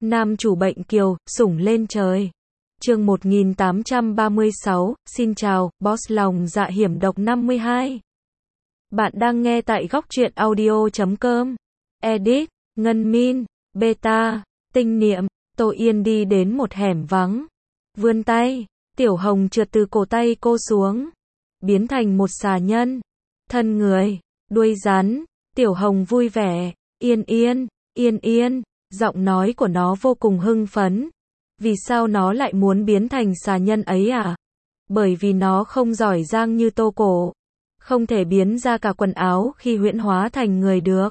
Nam chủ bệnh kiều, sủng lên trời. Chương 1836, xin chào, boss lòng dạ hiểm độc 52. Bạn đang nghe tại góc truyện audio.com. Edit, Ngân Min, Beta, Tinh Niệm. Tô Yên đi đến một hẻm vắng. Vươn tay, Tiểu Hồng trượt từ cổ tay cô xuống. Biến thành một xà nhân. Thân người, đuôi rắn. Tiểu Hồng vui vẻ. Yên yên, yên yên. Giọng nói của nó vô cùng hưng phấn. Vì sao nó lại muốn biến thành xà nhân ấy à? Bởi vì nó không giỏi giang như Tô Cổ. Không thể biến ra cả quần áo khi huyễn hóa thành người được.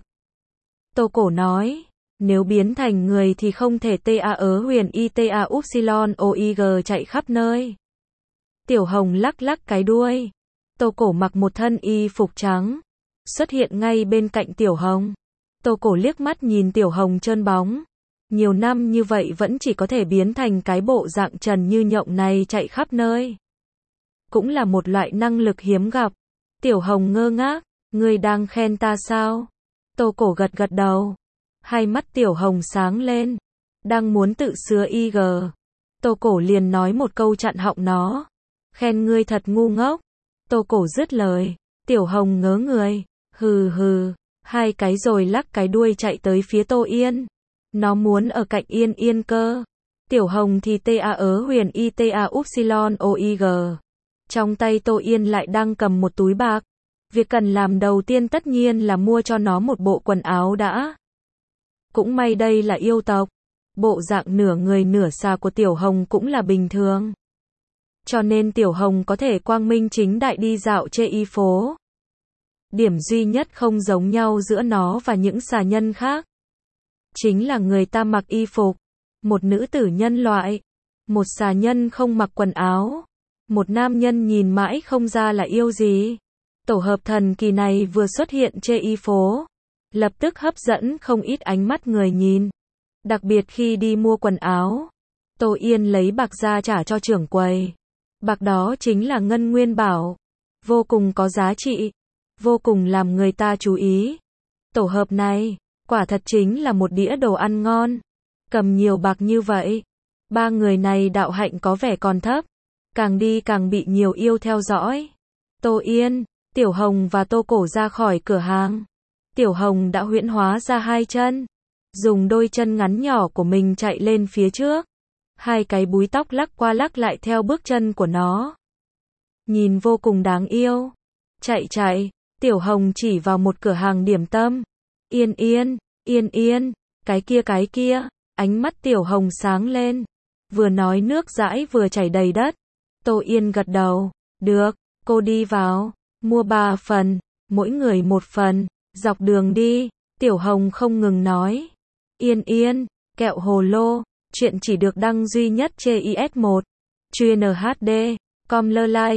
Tô Cổ nói, nếu biến thành người thì không thể huyền ita upsilon oig chạy khắp nơi. Tiểu Hồng lắc lắc cái đuôi. Tô Cổ mặc một thân y phục trắng, xuất hiện ngay bên cạnh Tiểu Hồng. Tô Cổ liếc mắt nhìn Tiểu Hồng trơn bóng. Nhiều năm như vậy vẫn chỉ có thể biến thành cái bộ dạng trần như nhộng này chạy khắp nơi. Cũng là một loại năng lực hiếm gặp. Tiểu Hồng ngơ ngác, ngươi đang khen ta sao? Tô Cổ gật gật đầu. Hai mắt Tiểu Hồng sáng lên. Đang muốn tự sửa IG. Tô Cổ liền nói một câu chặn họng nó. Khen ngươi thật ngu ngốc. Tô Cổ dứt lời. Tiểu Hồng ngớ người. Hừ hừ. Hai cái rồi lắc cái đuôi chạy tới phía Tô Yên. Nó muốn ở cạnh Yên Yên cơ. Tiểu Hồng thì huyền ita upsilon oig. Trong tay Tô Yên lại đang cầm một túi bạc. Việc cần làm đầu tiên tất nhiên là mua cho nó một bộ quần áo đã. Cũng may đây là yêu tộc. Bộ dạng nửa người nửa xà của Tiểu Hồng cũng là bình thường. Cho nên Tiểu Hồng có thể quang minh chính đại đi dạo trên y phố. Điểm duy nhất không giống nhau giữa nó và những xà nhân khác chính là người ta mặc y phục. Một nữ tử nhân loại. Một xà nhân không mặc quần áo. Một nam nhân nhìn mãi không ra là yêu gì. Tổ hợp thần kỳ này vừa xuất hiện trên y phố. Lập tức hấp dẫn không ít ánh mắt người nhìn. Đặc biệt khi đi mua quần áo. Tô Yên lấy bạc ra trả cho trưởng quầy. Bạc đó chính là ngân nguyên bảo. Vô cùng có giá trị. Vô cùng làm người ta chú ý. Tổ hợp này, quả thật chính là một đĩa đồ ăn ngon. Cầm nhiều bạc như vậy. Ba người này đạo hạnh có vẻ còn thấp. Càng đi càng bị nhiều yêu theo dõi. Tô Yên, Tiểu Hồng và Tô Cổ ra khỏi cửa hàng. Tiểu Hồng đã huyễn hóa ra hai chân. Dùng đôi chân ngắn nhỏ của mình chạy lên phía trước. Hai cái búi tóc lắc qua lắc lại theo bước chân của nó. Nhìn vô cùng đáng yêu. Chạy chạy, Tiểu Hồng chỉ vào một cửa hàng điểm tâm. Yên yên, yên yên, cái kia. Ánh mắt Tiểu Hồng sáng lên. Vừa nói nước dãi vừa chảy đầy đất. Tô Yên gật đầu. Được, cô đi vào. Mua 3 phần, mỗi người 1 phần. Dọc đường đi, Tiểu Hồng không ngừng nói. Yên yên, kẹo hồ lô. Chuyện chỉ được đăng duy nhất trên IS1. Chuyên HD. Com.Lơ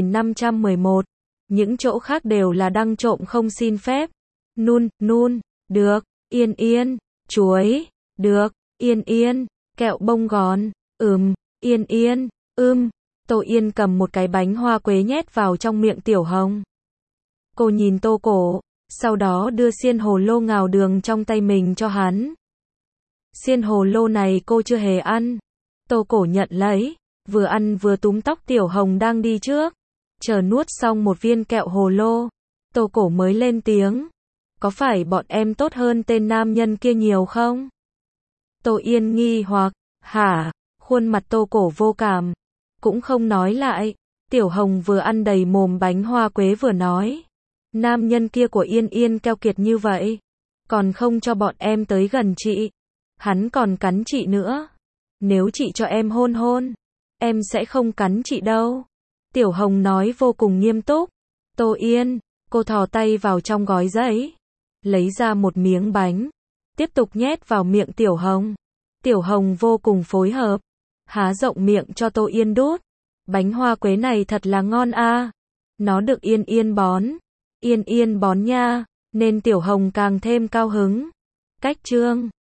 2511. Những chỗ khác đều là đăng trộm không xin phép. Nun, được. Yên yên, chuối. Được. Yên yên, kẹo bông gòn. Yên yên, Tô Yên cầm một cái bánh hoa quế nhét vào trong miệng Tiểu Hồng. Cô nhìn Tô Cổ, sau đó đưa xiên hồ lô ngào đường trong tay mình cho hắn. Xiên hồ lô này cô chưa hề ăn. Tô Cổ nhận lấy, vừa ăn vừa túm tóc Tiểu Hồng đang đi trước. Chờ nuốt xong một viên kẹo hồ lô, Tô Cổ mới lên tiếng. Có phải bọn em tốt hơn tên nam nhân kia nhiều không? Tô Yên nghi hoặc, hả? Khuôn mặt Tô Cổ vô cảm, cũng không nói lại. Tiểu Hồng vừa ăn đầy mồm bánh hoa quế vừa nói. Nam nhân kia của Yên Yên keo kiệt như vậy, còn không cho bọn em tới gần chị. Hắn còn cắn chị nữa. Nếu chị cho em hôn, em sẽ không cắn chị đâu. Tiểu Hồng nói vô cùng nghiêm túc. Tô Yên, cô thò tay vào trong gói giấy, lấy ra một miếng bánh, tiếp tục nhét vào miệng Tiểu Hồng. Tiểu Hồng vô cùng phối hợp, há rộng miệng cho Tô Yên đút. Bánh hoa quế này thật là ngon a. Nó được Yên Yên bón nha, nên Tiểu Hồng càng thêm cao hứng. Cách chương